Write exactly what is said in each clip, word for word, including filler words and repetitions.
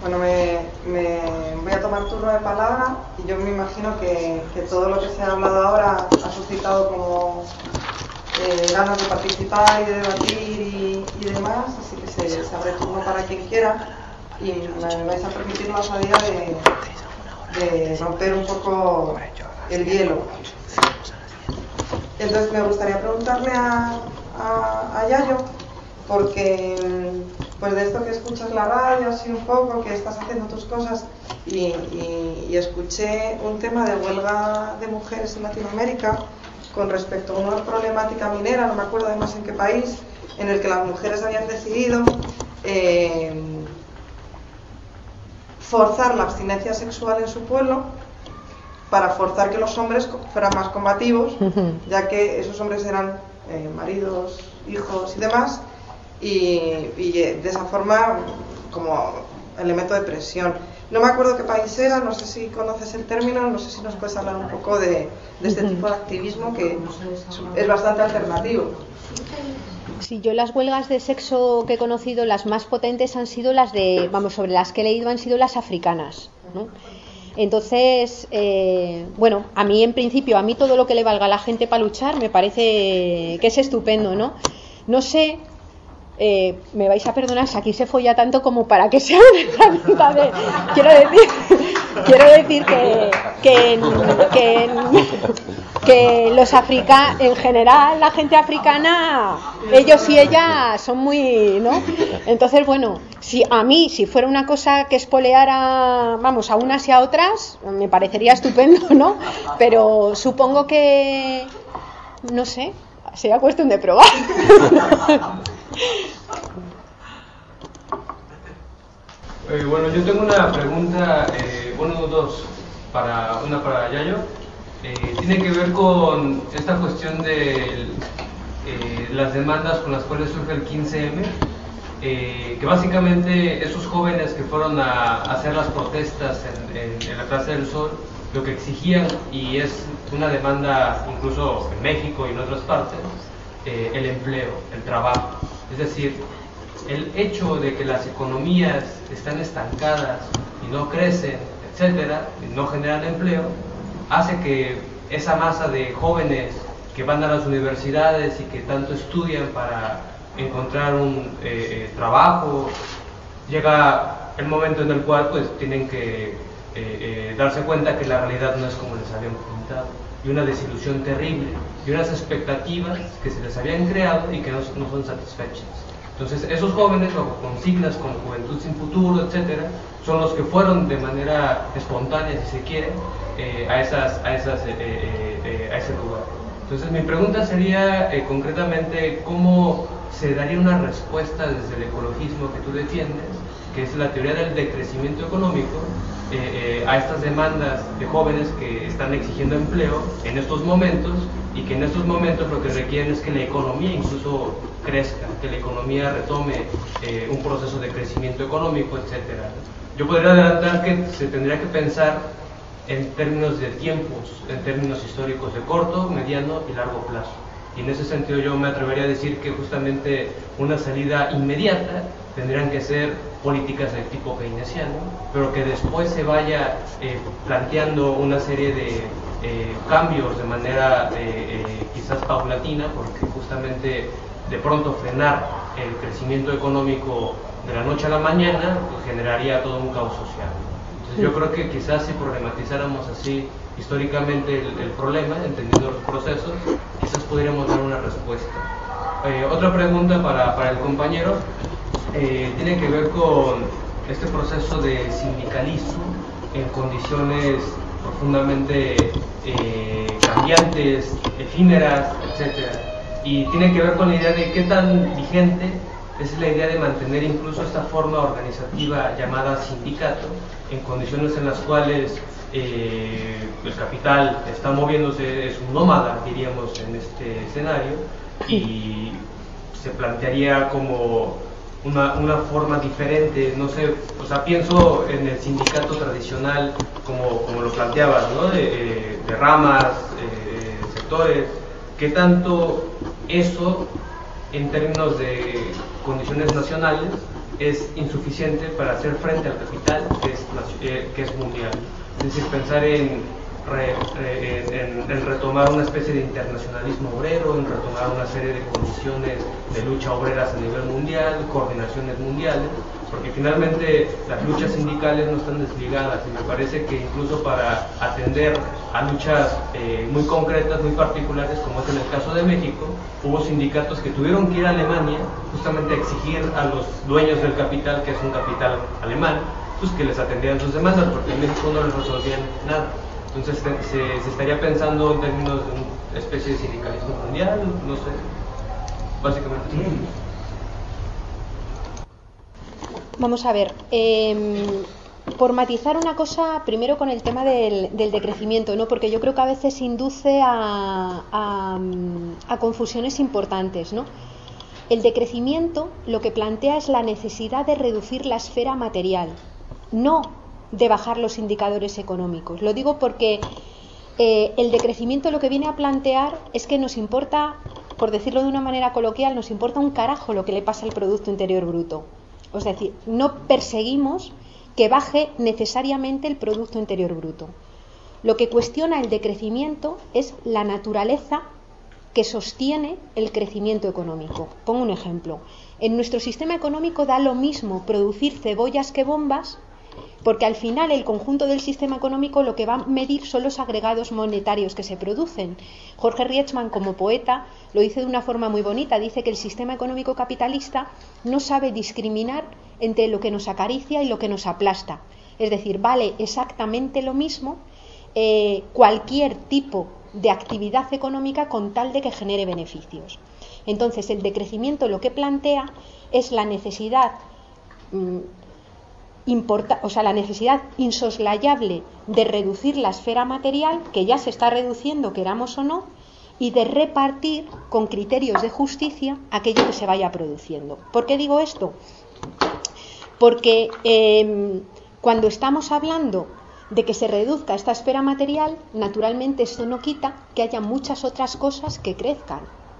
Bueno, me, me voy a tomar turno de palabra y yo me imagino que, que todo lo que se ha hablado ahora ha suscitado como eh, ganas de participar y de debatir y, y demás, así que se, se abre turno para quien quiera y me vais a permitir la osadía de, de romper un poco el hielo. Entonces me gustaría preguntarle a, a, a Yayo, porque pues de esto que escuchas la radio así un poco, que estás haciendo tus cosas y, y, y escuché un tema de huelga de mujeres en Latinoamérica con respecto a una problemática minera, no me acuerdo además en qué país, en el que las mujeres habían decidido eh, forzar la abstinencia sexual en su pueblo para forzar que los hombres fueran más combativos, ya que esos hombres eran eh, maridos, hijos y demás, y, y de esa forma como elemento de presión. No me acuerdo qué país era, no sé si conoces el término, no sé si nos puedes hablar un poco de, de este tipo de activismo que es bastante alternativo. Sí, yo las huelgas de sexo que he conocido, las más potentes han sido las de, vamos, sobre las que he leído han sido las africanas, ¿no? Entonces, eh, bueno, a mí en principio, a mí todo lo que le valga a la gente para luchar me parece que es estupendo, ¿no? No sé, eh, me vais a perdonar si aquí se folla tanto como para que sea una herramienta de... Quiero decir, quiero decir que, que, que, que los africanos, en general, la gente africana, ellos y ellas son muy, ¿no? Entonces, bueno, si a mí, si fuera una cosa que espoleara, vamos, a unas y a otras, me parecería estupendo, ¿no? Pero supongo que, no sé, sería cuestión de probar. Eh, bueno, yo tengo una pregunta, eh, bueno, dos, para, una para Yayo. Eh, tiene que ver con esta cuestión de eh, las demandas con las cuales surge el quince eme, eh, que básicamente esos jóvenes que fueron a, a hacer las protestas en, en, en la Plaza del Sol, lo que exigían, y es una demanda incluso en México y en otras partes, eh, el empleo, el trabajo. Es decir, el hecho de que las economías están estancadas y no crecen, etcétera, y no generan empleo, hace que esa masa de jóvenes que van a las universidades y que tanto estudian para encontrar un eh, trabajo, llega el momento en el cual pues tienen que eh, eh, darse cuenta que la realidad no es como les habían pintado, y una desilusión terrible, y unas expectativas que se les habían creado y que no, no son satisfechas. Entonces esos jóvenes, bajo consignas como Juventud sin Futuro, etcétera, son los que fueron de manera espontánea, si se quiere, eh, a, esas, a, esas, eh, eh, eh, a ese lugar. Entonces mi pregunta sería eh, concretamente cómo se daría una respuesta desde el ecologismo que tú defiendes, que es la teoría del decrecimiento económico, eh, eh, a estas demandas de jóvenes que están exigiendo empleo en estos momentos, y que en estos momentos lo que requieren es que la economía incluso crezca, que la economía retome eh, un proceso de crecimiento económico, etcétera. Yo podría adelantar que se tendría que pensar en términos de tiempos, en términos históricos de corto, mediano y largo plazo. Y en ese sentido yo me atrevería a decir que justamente una salida inmediata tendrían que ser políticas de tipo keynesiano, pero que después se vaya eh, planteando una serie de eh, cambios de manera eh, eh, quizás paulatina, porque justamente de pronto frenar el crecimiento económico de la noche a la mañana pues generaría todo un caos social. Entonces yo creo que quizás si problematizáramos así históricamente el, el problema, entendiendo los procesos, quizás podríamos dar una respuesta. Eh, otra pregunta para, para el compañero eh, tiene que ver con este proceso de sindicalismo en condiciones profundamente eh, cambiantes, efímeras, etcétera. Y tiene que ver con la idea de qué tan vigente es la idea de mantener incluso esta forma organizativa llamada sindicato en condiciones en las cuales eh, el capital está moviéndose, es un nómada, diríamos, en este escenario, y se plantearía como una, una forma diferente, no sé, o sea, pienso en el sindicato tradicional como, como lo planteabas, ¿no? De, de ramas, eh, sectores, ¿qué tanto eso en términos de condiciones nacionales es insuficiente para hacer frente al capital que es, eh, que es mundial. Es decir, pensar en, re, eh, en, en retomar una especie de internacionalismo obrero, en retomar una serie de condiciones de lucha obreras a nivel mundial, coordinaciones mundiales, porque finalmente las luchas sindicales no están desligadas, y me parece que incluso para atender a luchas eh, muy concretas, muy particulares, como es en el caso de México, hubo sindicatos que tuvieron que ir a Alemania justamente a exigir a los dueños del capital, que es un capital alemán, pues que les atendieran sus demandas, porque en México no les resolvían nada. Entonces se, se estaría pensando en términos de una especie de sindicalismo mundial, no sé, básicamente eso. Vamos a ver, eh, por matizar una cosa, primero con el tema del, del decrecimiento, ¿no? Porque yo creo que a veces induce a, a, a confusiones importantes, ¿no? El decrecimiento lo que plantea es la necesidad de reducir la esfera material, no de bajar los indicadores económicos. Lo digo porque eh, el decrecimiento lo que viene a plantear es que nos importa, por decirlo de una manera coloquial, nos importa un carajo lo que le pasa al Producto Interior Bruto. Es decir, no perseguimos que baje necesariamente el Producto Interior Bruto. Lo que cuestiona el decrecimiento es la naturaleza que sostiene el crecimiento económico. Pongo un ejemplo. En nuestro sistema económico da lo mismo producir cebollas que bombas, porque al final el conjunto del sistema económico lo que va a medir son los agregados monetarios que se producen. Jorge Rietzmann, como poeta, lo dice de una forma muy bonita. Dice que el sistema económico capitalista no sabe discriminar entre lo que nos acaricia y lo que nos aplasta. Es decir, vale exactamente lo mismo eh, cualquier tipo de actividad económica con tal de que genere beneficios. Entonces, el decrecimiento lo que plantea es la necesidad mmm, Importa, o sea, la necesidad insoslayable de reducir la esfera material, que ya se está reduciendo, queramos o no, y de repartir con criterios de justicia aquello que se vaya produciendo. ¿Por qué digo esto? Porque eh, cuando estamos hablando de que se reduzca esta esfera material, naturalmente esto no quita que haya muchas otras cosas que crezcan.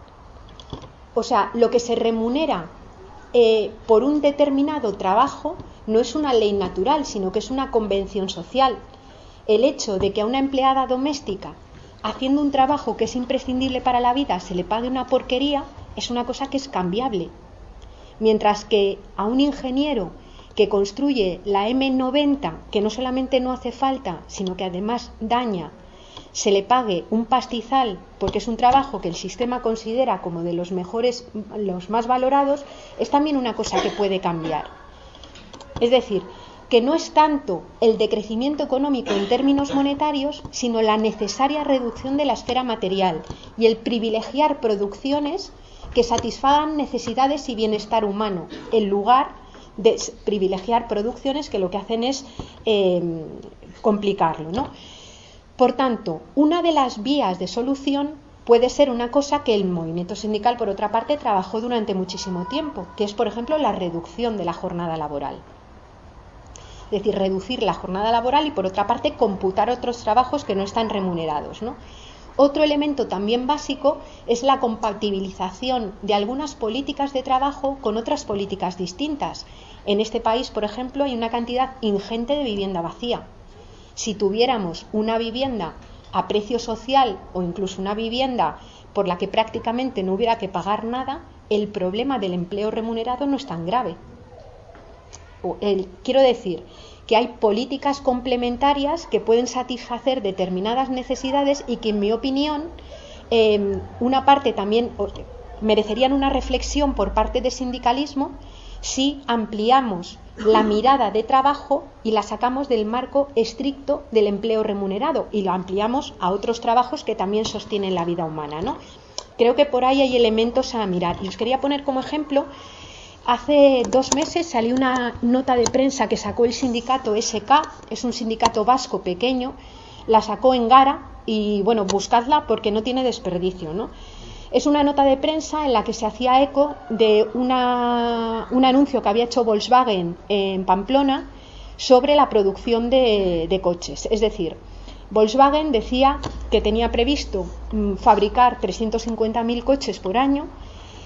O sea, lo que se remunera eh, por un determinado trabajo no es una ley natural, sino que es una convención social. El hecho de que a una empleada doméstica, haciendo un trabajo que es imprescindible para la vida, se le pague una porquería, es una cosa que es cambiable. Mientras que a un ingeniero que construye la eme noventa, que no solamente no hace falta, sino que además daña, se le pague un pastizal porque es un trabajo que el sistema considera como de los mejores, los más valorados, es también una cosa que puede cambiar. Es decir, que no es tanto el decrecimiento económico en términos monetarios, sino la necesaria reducción de la esfera material y el privilegiar producciones que satisfagan necesidades y bienestar humano, en lugar de privilegiar producciones que lo que hacen es eh, complicarlo, ¿no? Por tanto, una de las vías de solución puede ser una cosa que el movimiento sindical, por otra parte, trabajó durante muchísimo tiempo, que es, por ejemplo, la reducción de la jornada laboral. Es decir, reducir la jornada laboral y, por otra parte, computar otros trabajos que no están remunerados, ¿no? Otro elemento también básico es la compatibilización de algunas políticas de trabajo con otras políticas distintas. En este país, por ejemplo, hay una cantidad ingente de vivienda vacía. Si tuviéramos una vivienda a precio social o incluso una vivienda por la que prácticamente no hubiera que pagar nada, el problema del empleo remunerado no es tan grave. El, quiero decir que hay políticas complementarias que pueden satisfacer determinadas necesidades y que, en mi opinión, eh, una parte también merecerían una reflexión por parte del sindicalismo si ampliamos la mirada de trabajo y la sacamos del marco estricto del empleo remunerado y lo ampliamos a otros trabajos que también sostienen la vida humana, ¿no? Creo que por ahí hay elementos a mirar. Y os quería poner como ejemplo, hace dos meses salió una nota de prensa que sacó el sindicato ese ka, es un sindicato vasco pequeño, la sacó en Gara y, bueno, buscadla porque no tiene desperdicio, ¿no? Es una nota de prensa en la que se hacía eco de una, un anuncio que había hecho Volkswagen en Pamplona sobre la producción de, de coches. Es decir, Volkswagen decía que tenía previsto mm, fabricar trescientos cincuenta mil coches por año,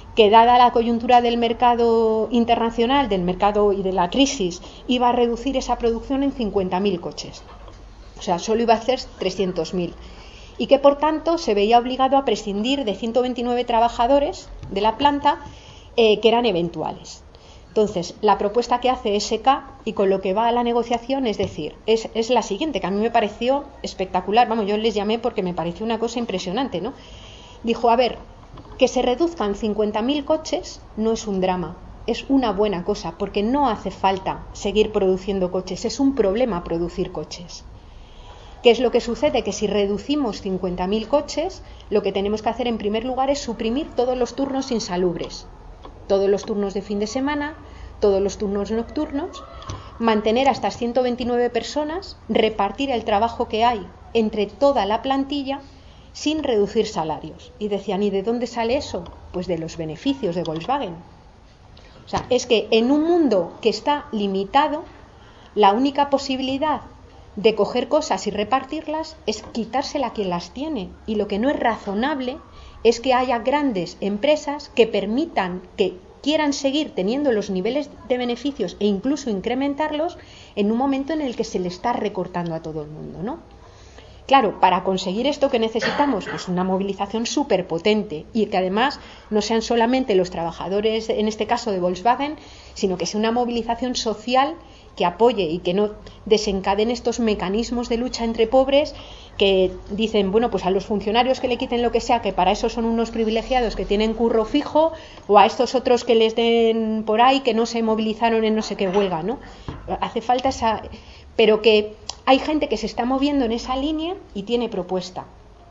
que dada la coyuntura del mercado internacional, del mercado y de la crisis, iba a reducir esa producción en cincuenta mil coches. O sea, solo iba a hacer trescientos mil. Y que por tanto se veía obligado a prescindir de ciento veintinueve trabajadores de la planta eh, que eran eventuales. Entonces, la propuesta que hace S K y con lo que va a la negociación es decir, es, es la siguiente, que a mí me pareció espectacular. Vamos, yo les llamé porque me pareció una cosa impresionante, ¿no? Dijo, a ver, que se reduzcan cincuenta mil coches no es un drama, es una buena cosa, porque no hace falta seguir produciendo coches, es un problema producir coches. ¿Qué es lo que sucede? Que si reducimos cincuenta mil coches, lo que tenemos que hacer en primer lugar es suprimir todos los turnos insalubres, todos los turnos de fin de semana, todos los turnos nocturnos, mantener a estas ciento veintinueve personas, repartir el trabajo que hay entre toda la plantilla sin reducir salarios. Y decían, ¿y de dónde sale eso? Pues de los beneficios de Volkswagen. O sea, es que en un mundo que está limitado, la única posibilidad de coger cosas y repartirlas es quitársela a quien las tiene. Y lo que no es razonable es que haya grandes empresas que permitan, que quieran seguir teniendo los niveles de beneficios e incluso incrementarlos en un momento en el que se le está recortando a todo el mundo, ¿no? Claro, para conseguir esto, ¿qué necesitamos? Pues una movilización súper potente y que además no sean solamente los trabajadores, en este caso de Volkswagen, sino que sea una movilización social que apoye y que no desencadene estos mecanismos de lucha entre pobres que dicen, bueno, pues a los funcionarios que le quiten lo que sea, que para eso son unos privilegiados que tienen curro fijo, o a estos otros que les den por ahí, que no se movilizaron en no sé qué huelga, ¿no? Hace falta esa... Pero que hay gente que se está moviendo en esa línea y tiene propuesta.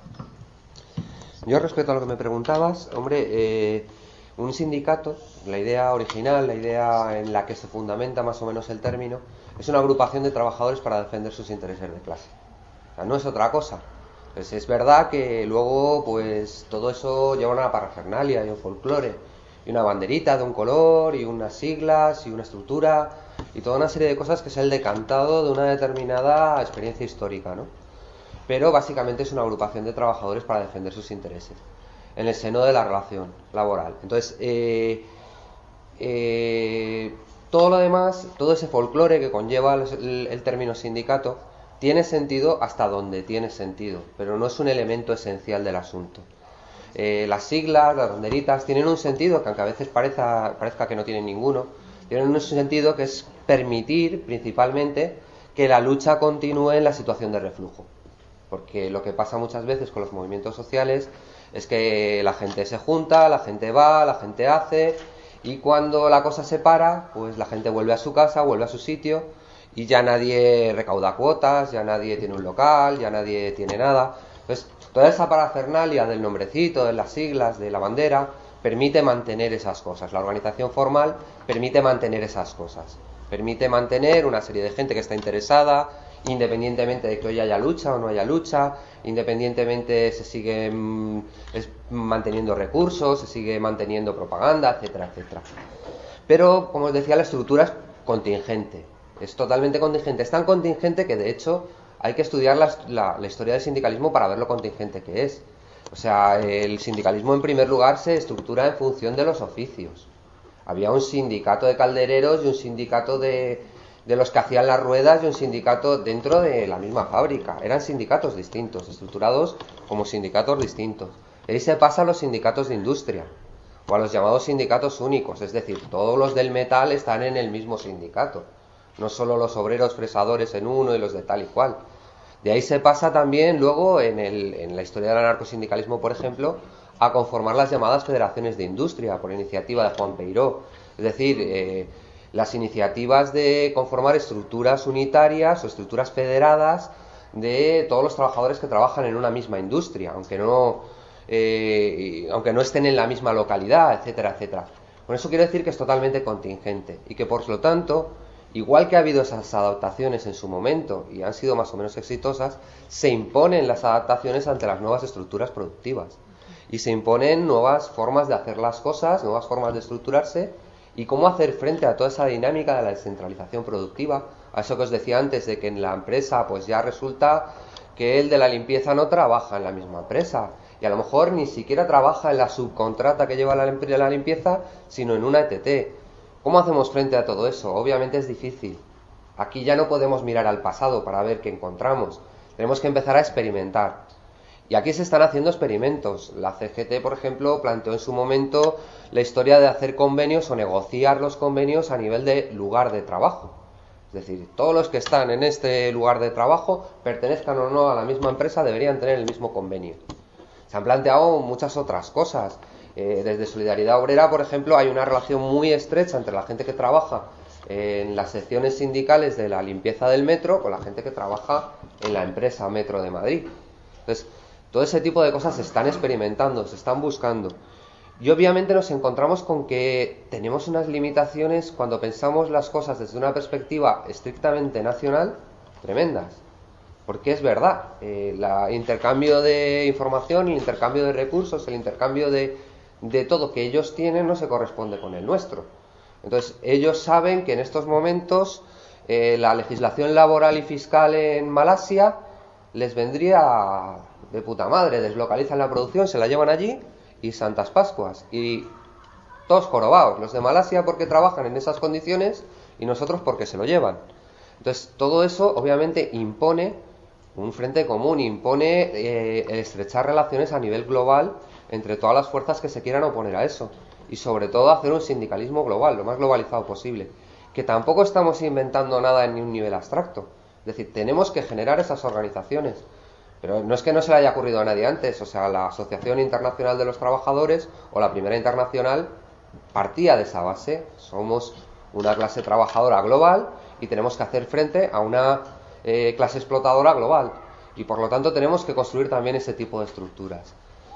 Yo respecto a lo que me preguntabas, hombre, eh, un sindicato, la idea original, la idea en la que se fundamenta más o menos el término, es una agrupación de trabajadores para defender sus intereses de clase. O sea, no es otra cosa. Pues es verdad que luego, pues todo eso lleva una parafernalia y un folclore, y una banderita de un color, y unas siglas, y una estructura, y toda una serie de cosas que es el decantado de una determinada experiencia histórica, ¿no? Pero básicamente es una agrupación de trabajadores para defender sus intereses en el seno de la relación laboral. Entonces, eh, eh, todo lo demás, todo ese folclore que conlleva el, el término sindicato, tiene sentido hasta donde tiene sentido, pero no es un elemento esencial del asunto. Eh, las siglas, las banderitas, tienen un sentido que aunque a veces parezca, parezca que no tienen ninguno, tienen un sentido que es permitir principalmente que la lucha continúe en la situación de reflujo. Porque lo que pasa muchas veces con los movimientos sociales es que la gente se junta, la gente va, la gente hace, y cuando la cosa se para, pues la gente vuelve a su casa, vuelve a su sitio, y ya nadie recauda cuotas, ya nadie tiene un local, ya nadie tiene nada. Entonces, toda esa parafernalia del nombrecito, de las siglas, de la bandera, permite mantener esas cosas. La organización formal permite mantener esas cosas. Permite mantener una serie de gente que está interesada, independientemente de que hoy haya lucha o no haya lucha, independientemente se sigue mmm, es, manteniendo recursos, se sigue manteniendo propaganda, etcétera, etcétera. Pero, como os decía, la estructura es contingente, es totalmente contingente. Es tan contingente que, de hecho, hay que estudiar la, la, la historia del sindicalismo para ver lo contingente que es. O sea, el sindicalismo en primer lugar se estructura en función de los oficios. Había un sindicato de caldereros y un sindicato de, de los que hacían las ruedas y un sindicato dentro de la misma fábrica. Eran sindicatos distintos, estructurados como sindicatos distintos. Y ahí se pasa a los sindicatos de industria, o a los llamados sindicatos únicos, es decir, todos los del metal están en el mismo sindicato, no solo los obreros fresadores en uno y los de tal y cual. De ahí se pasa también luego en, el, en la historia del anarcosindicalismo, por ejemplo, a conformar las llamadas federaciones de industria por iniciativa de Juan Peiró. Es decir, eh, las iniciativas de conformar estructuras unitarias o estructuras federadas de todos los trabajadores que trabajan en una misma industria, aunque no, eh, aunque no estén en la misma localidad, etcétera, etcétera. Con eso quiero decir que es totalmente contingente y que por lo tanto, igual que ha habido esas adaptaciones en su momento y han sido más o menos exitosas, se imponen las adaptaciones ante las nuevas estructuras productivas y se imponen nuevas formas de hacer las cosas, nuevas formas de estructurarse y cómo hacer frente a toda esa dinámica de la descentralización productiva, a eso que os decía antes de que en la empresa pues ya resulta que el de la limpieza no trabaja en la misma empresa, y a lo mejor ni siquiera trabaja en la subcontrata que lleva la, la limpieza, sino en una E T T. ¿Cómo hacemos frente a todo eso? Obviamente es difícil. Aquí ya no podemos mirar al pasado para ver qué encontramos. Tenemos que empezar a experimentar. Y aquí se están haciendo experimentos. La C G T, por ejemplo, planteó en su momento la historia de hacer convenios o negociar los convenios a nivel de lugar de trabajo. Es decir, todos los que están en este lugar de trabajo, pertenezcan o no a la misma empresa, deberían tener el mismo convenio. Se han planteado muchas otras cosas. Eh, desde Solidaridad Obrera, por ejemplo, hay una relación muy estrecha entre la gente que trabaja en las secciones sindicales de la limpieza del metro con la gente que trabaja en la empresa Metro de Madrid. Entonces, todo ese tipo de cosas se están experimentando, se están buscando. Y obviamente nos encontramos con que tenemos unas limitaciones cuando pensamos las cosas desde una perspectiva estrictamente nacional, tremendas. Porque es verdad, eh, el intercambio de información, el intercambio de recursos, el intercambio de, de todo que ellos tienen no se corresponde con el nuestro. Entonces, ellos saben que en estos momentos eh, la legislación laboral y fiscal en Malasia les vendría de puta madre, deslocalizan la producción, se la llevan allí y Santas Pascuas. Y todos jorobados, los de Malasia porque trabajan en esas condiciones y nosotros porque se lo llevan. Entonces, todo eso obviamente impone un frente común, impone eh, el estrechar relaciones a nivel global entre todas las fuerzas que se quieran oponer a eso. Y sobre todo hacer un sindicalismo global, lo más globalizado posible. Que tampoco estamos inventando nada en un nivel abstracto. Es decir, tenemos que generar esas organizaciones. Pero no es que no se le haya ocurrido a nadie antes. O sea, la Asociación Internacional de los Trabajadores o la Primera Internacional partía de esa base. Somos una clase trabajadora global y tenemos que hacer frente a una eh, clase explotadora global. Y por lo tanto tenemos que construir también ese tipo de estructuras.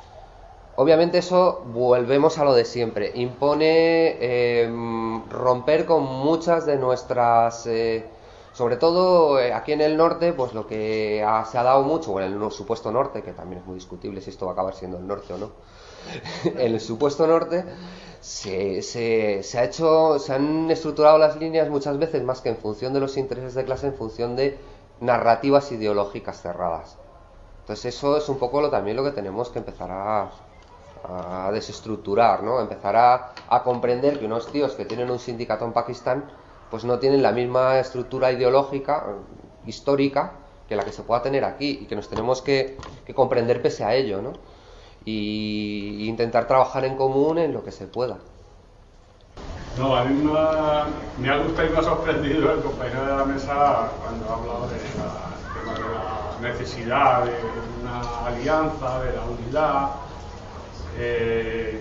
Obviamente eso, volvemos a lo de siempre, impone eh, romper con muchas de nuestras, eh, sobre todo eh, aquí en el norte, pues lo que ha, se ha dado mucho, o en el supuesto norte, que también es muy discutible si esto va a acabar siendo el norte o no, en el supuesto norte se, se, se ha hecho, se han estructurado las líneas muchas veces más que en función de los intereses de clase, en función de narrativas ideológicas cerradas. Entonces eso es un poco lo, también lo que tenemos que empezar a... a desestructurar, ¿no? Empezar a, a comprender que unos tíos que tienen un sindicato en Pakistán pues no tienen la misma estructura ideológica, histórica, que la que se pueda tener aquí y que nos tenemos que, que comprender pese a ello, ¿no? Y, y intentar trabajar en común en lo que se pueda. No, a mí me ha, me ha gustado y me ha sorprendido el compañero de la mesa cuando ha hablado de la, de la necesidad de una alianza, de la unidad. Eh,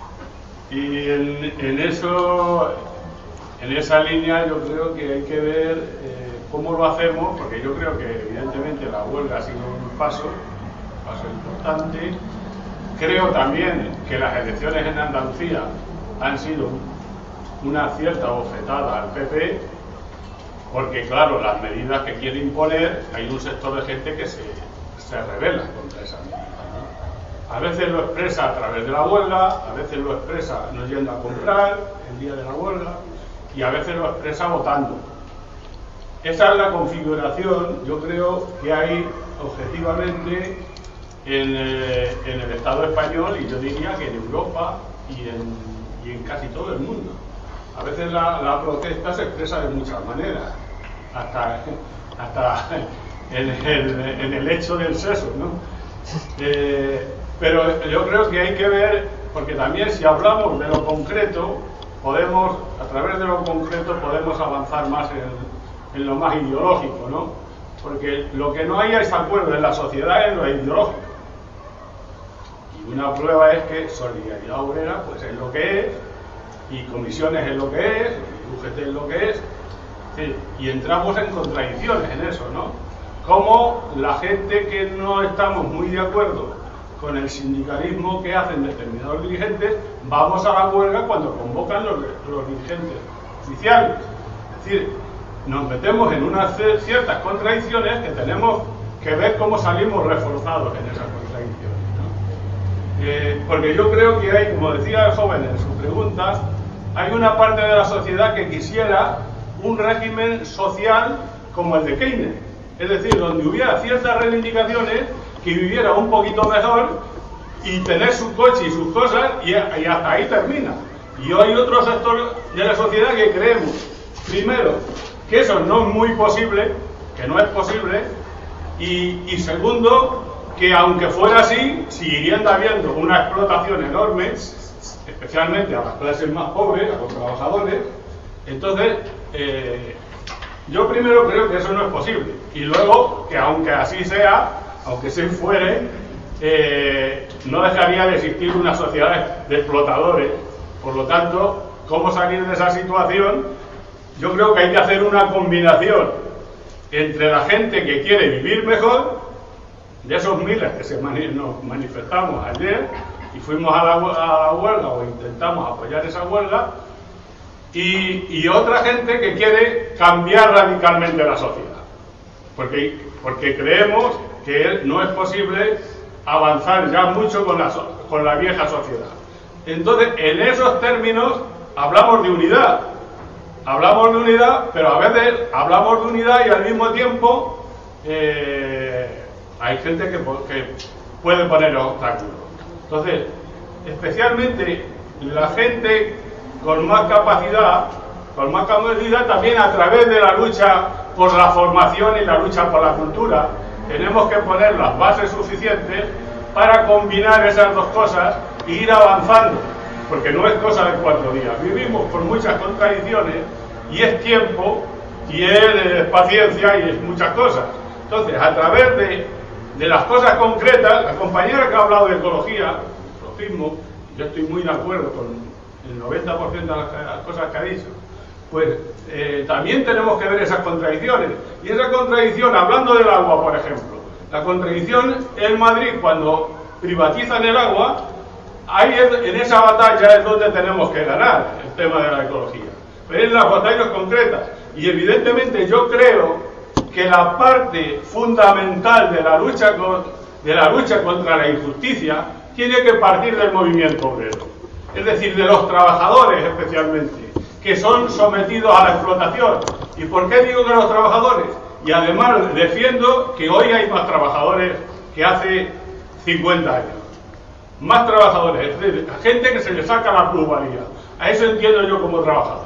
y en, en eso, en esa línea yo creo que hay que ver eh, cómo lo hacemos, porque yo creo que evidentemente la huelga ha sido un paso, un paso importante. Creo también que las elecciones en Andalucía han sido una cierta bofetada al P P, porque claro, las medidas que quiere imponer, hay un sector de gente que se, se rebela contra esas medidas. A veces lo expresa a través de la huelga, a veces lo expresa no yendo a comprar el día de la huelga y a veces lo expresa votando. Esa es la configuración, yo creo, que hay objetivamente en, eh, en el Estado español y yo diría que en Europa y en, y en casi todo el mundo. A veces la, la protesta se expresa de muchas maneras, hasta, hasta en, el, en el hecho del sexo, ¿no? Eh, Pero yo creo que hay que ver, porque también si hablamos de lo concreto, podemos, a través de lo concreto, podemos avanzar más en, en lo más ideológico, ¿no? Porque lo que no hay es acuerdo en la sociedad es lo ideológico. Y una prueba es que Solidaridad Obrera pues es lo que es, y Comisiones es lo que es, y U G T es lo que es, sí, y entramos en contradicciones en eso, ¿no? Como la gente que no estamos muy de acuerdo con el sindicalismo que hacen determinados dirigentes, vamos a la huelga cuando convocan los, los dirigentes oficiales. Es decir, nos metemos en unas ciertas contradicciones que tenemos que ver cómo salimos reforzados en esas contradicciones, ¿no? Eh, porque yo creo que hay, como decía el joven en su pregunta, hay una parte de la sociedad que quisiera un régimen social como el de Keynes, es decir, donde hubiera ciertas reivindicaciones, que viviera un poquito mejor y tener su coche y sus cosas, y, y hasta ahí termina. Y hay otro sector de la sociedad que creemos, primero, que eso no es muy posible, que no es posible, y, y segundo, que aunque fuera así, seguirían habiendo una explotación enorme, especialmente a las clases más pobres, a los trabajadores. Entonces, eh, yo primero creo que eso no es posible, y luego que aunque así sea, aunque se fuere, eh, no dejaría de existir una sociedad de explotadores. Por lo tanto, ¿cómo salir de esa situación? Yo creo que hay que hacer una combinación entre la gente que quiere vivir mejor, de esos miles que se mani nos manifestamos ayer y fuimos a la, a la huelga o intentamos apoyar esa huelga, y, y otra gente que quiere cambiar radicalmente la sociedad, porque, porque creemos que no es posible avanzar ya mucho con la, con la vieja sociedad. Entonces, en esos términos hablamos de unidad, hablamos de unidad, pero a veces hablamos de unidad y al mismo tiempo eh, hay gente que, que puede poner obstáculos. Entonces, especialmente la gente con más capacidad, con más capacidad también a través de la lucha por la formación y la lucha por la cultura, tenemos que poner las bases suficientes para combinar esas dos cosas e ir avanzando, porque no es cosa de cuatro días. Vivimos con muchas contradicciones y es tiempo y es eh, paciencia y es muchas cosas. Entonces, a través de, de las cosas concretas, la compañera que ha hablado de ecología, ecologismo, yo estoy muy de acuerdo con el noventa por ciento de las cosas que ha dicho, pues eh, también tenemos que ver esas contradicciones. Y esa contradicción, hablando del agua, por ejemplo, la contradicción en Madrid cuando privatizan el agua, ahí en esa batalla es donde tenemos que ganar el tema de la ecología, pero en las batallas concretas. Y evidentemente yo creo que la parte fundamental de la lucha con, de la lucha contra la injusticia tiene que partir del movimiento obrero, es decir, de los trabajadores especialmente, que son sometidos a la explotación. ¿Y por qué digo que los trabajadores? Y además defiendo que hoy hay más trabajadores que hace cincuenta años. Más trabajadores, es decir, gente que se le saca la plusvalía. A eso entiendo yo como trabajador.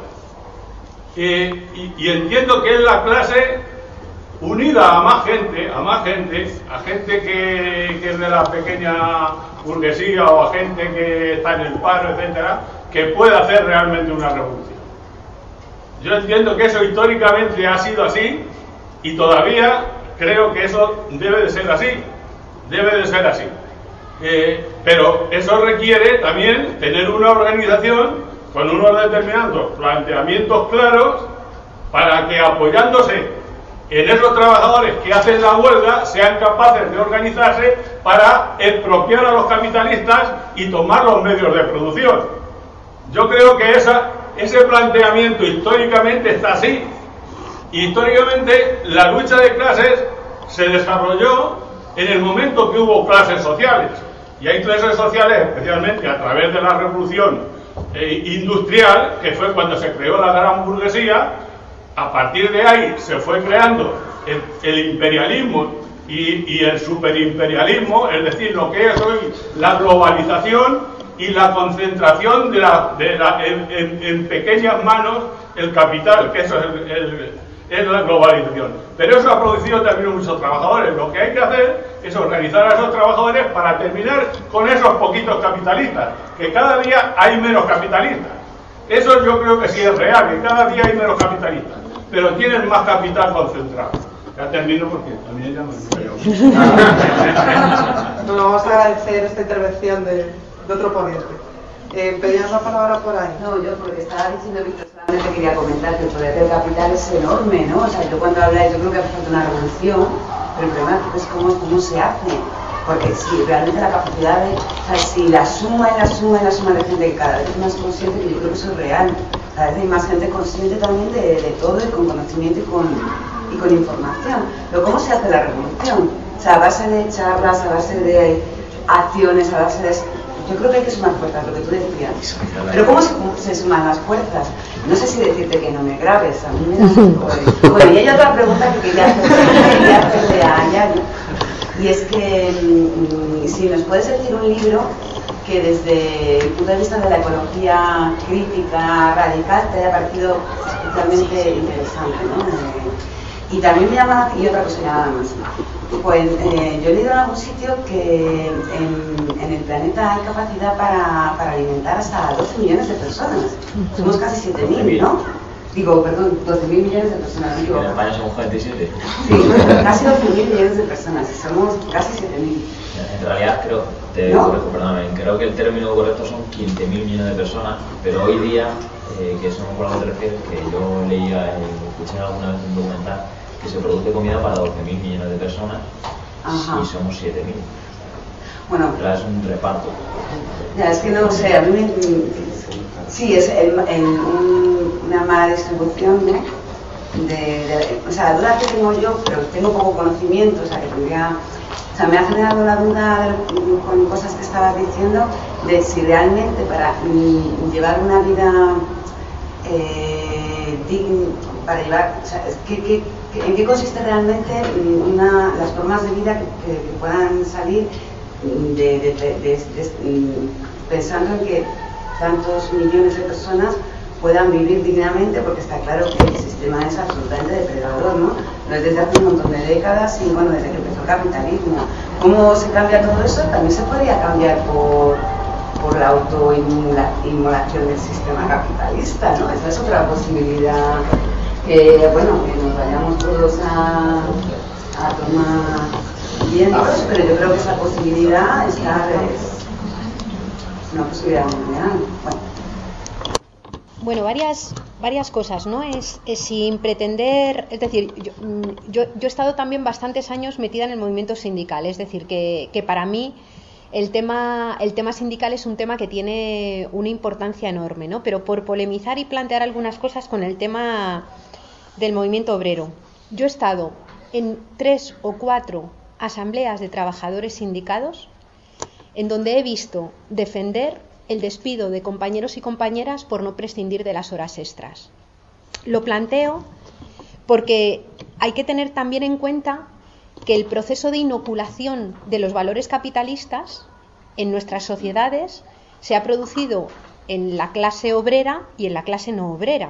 Eh, y, y entiendo que es la clase unida a más gente, a más gente, a gente que, que es de la pequeña burguesía o a gente que está en el paro, etcétera, que puede hacer realmente una revolución. Yo entiendo que eso históricamente ha sido así y todavía creo que eso debe de ser así, debe de ser así. Eh, pero eso requiere también tener una organización con unos determinados planteamientos claros para que, apoyándose en esos trabajadores que hacen la huelga, sean capaces de organizarse para expropiar a los capitalistas y tomar los medios de producción. Yo creo que esa, ese planteamiento históricamente está así. Históricamente la lucha de clases se desarrolló en el momento que hubo clases sociales. Y hay clases sociales, especialmente a través de la revolución eh, industrial, que fue cuando se creó la gran burguesía. A partir de ahí se fue creando el, el imperialismo y, y el superimperialismo, es decir, lo que es hoy la globalización y la concentración de la, de la, en, en, en pequeñas manos el capital, que eso es el, el es la globalización. Pero eso ha producido también muchos trabajadores. Lo que hay que hacer es organizar a esos trabajadores para terminar con esos poquitos capitalistas, que cada día hay menos capitalistas. Eso yo creo que sí es real, que cada día hay menos capitalistas, pero tienen más capital concentrado. Ya termino porque también ya me veo. Bueno, vamos a agradecer esta intervención de, de otro ponente. Eh, ¿Pedías la palabra por ahí? No, yo porque estaba diciendo Víctor, solamente quería comentar que el poder del capital es enorme, ¿no? O sea, yo cuando habláis, yo creo que hace falta una revolución, pero el problema es cómo, cómo se hace. Porque si realmente la capacidad de, o sea, si la suma y la suma y la suma de gente que cada vez es más consciente, que yo creo que eso es real, cada vez hay más gente consciente también de, de todo y con conocimiento y con, y con información. Pero ¿cómo se hace la revolución? O sea, a base de charlas, a base de acciones, a base de... Yo creo que hay que sumar fuerzas, lo que tú decías. Pero ¿cómo se, cómo se suman las fuerzas? No sé si decirte que no me grabes, a mí me da un poco de... Bueno, y hay otra pregunta que quería hacerle a Yayo. Y es que mm, si nos puedes decir un libro que desde el punto de vista de la ecología crítica, radical, te haya parecido especialmente interesante, ¿no? Eh, y también me llama, y otra cosa nada más, pues eh, yo he leído en algún sitio que en, en el planeta hay capacidad para, para alimentar hasta doce millones de personas. Somos casi siete mil, ¿no? Digo, perdón, doce mil millones de personas. Digo, en España somos cuarenta y siete. Sí, casi doce mil millones de personas y somos casi siete mil. En realidad creo, te ¿No? corrijo, perdóname, creo que el término correcto son quince mil millones de personas, pero hoy día, eh, que eso no por lo que te refieres, que yo leía y escuché alguna vez un documental que se produce comida para doce mil millones de personas. Ajá. Y somos siete mil. Bueno, pero es un reparto. Ya, es que no sé, a mí me, sí, es el, el, un, una mala distribución, ¿no? De, de, o sea, la duda que tengo yo, pero tengo poco conocimiento, o sea, que tendría, o sea, me ha generado la duda de, con cosas que estabas diciendo, de si realmente para mm, llevar una vida eh, digna, para llevar, o sea, ¿qué, qué, qué, ¿en qué consiste realmente una, las formas de vida que, que, que puedan salir de, de, de, de, de, pensando en que tantos millones de personas puedan vivir dignamente, porque está claro que el sistema es absolutamente depredador, ¿no? No es desde hace un montón de décadas, sino bueno, desde que empezó el capitalismo. ¿Cómo se cambia todo eso? También se podría cambiar por, por la autoinmolación del sistema capitalista, ¿no? Esa es otra posibilidad, que bueno, que nos vayamos todos a, a tomar vientos, pero yo creo que esa posibilidad está, es una posibilidad muy real. Bueno. Bueno, varias, varias cosas, ¿no? Es, es sin pretender, es decir, yo, yo, yo he estado también bastantes años metida en el movimiento sindical, es decir, que, que para mí el tema, el tema sindical es un tema que tiene una importancia enorme, ¿no? Pero por polemizar y plantear algunas cosas con el tema del movimiento obrero, yo he estado en tres o cuatro asambleas de trabajadores sindicados en donde he visto defender el despido de compañeros y compañeras por no prescindir de las horas extras. Lo planteo porque hay que tener también en cuenta que el proceso de inoculación de los valores capitalistas en nuestras sociedades se ha producido en la clase obrera y en la clase no obrera.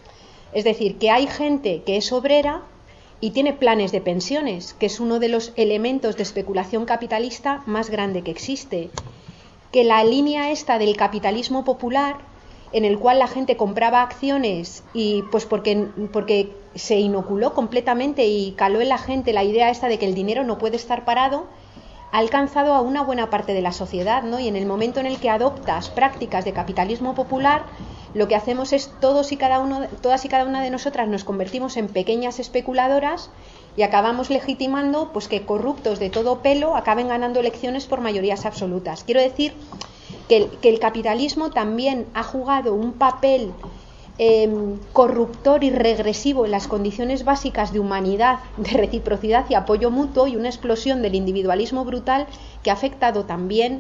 Es decir, que hay gente que es obrera y tiene planes de pensiones, que es uno de los elementos de especulación capitalista más grande que existe. Que la línea esta del capitalismo popular, en el cual la gente compraba acciones y pues porque, porque se inoculó completamente y caló en la gente la idea esta de que el dinero no puede estar parado, ha alcanzado a una buena parte de la sociedad, ¿no? Y en el momento en el que adoptas prácticas de capitalismo popular, lo que hacemos es todos y cada uno, todas y cada una de nosotras nos convertimos en pequeñas especuladoras y acabamos legitimando pues que corruptos de todo pelo acaben ganando elecciones por mayorías absolutas. Quiero decir que el, que el capitalismo también ha jugado un papel eh, corruptor y regresivo en las condiciones básicas de humanidad, de reciprocidad y apoyo mutuo, y una explosión del individualismo brutal que ha afectado también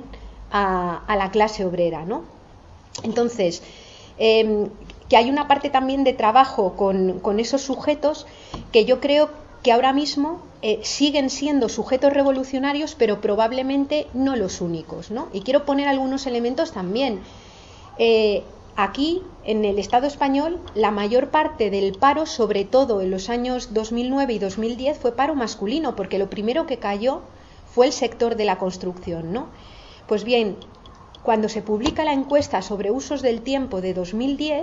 a, a la clase obrera, ¿no? Entonces, eh, que hay una parte también de trabajo con, con esos sujetos que yo creo que ahora mismo eh, siguen siendo sujetos revolucionarios, pero probablemente no los únicos, ¿no? Y quiero poner algunos elementos también. Eh, aquí, en el Estado español, la mayor parte del paro, sobre todo en los años dos mil nueve y dos mil diez, fue paro masculino, porque lo primero que cayó fue el sector de la construcción, ¿no? Pues bien, cuando se publica la encuesta sobre usos del tiempo de dos mil diez,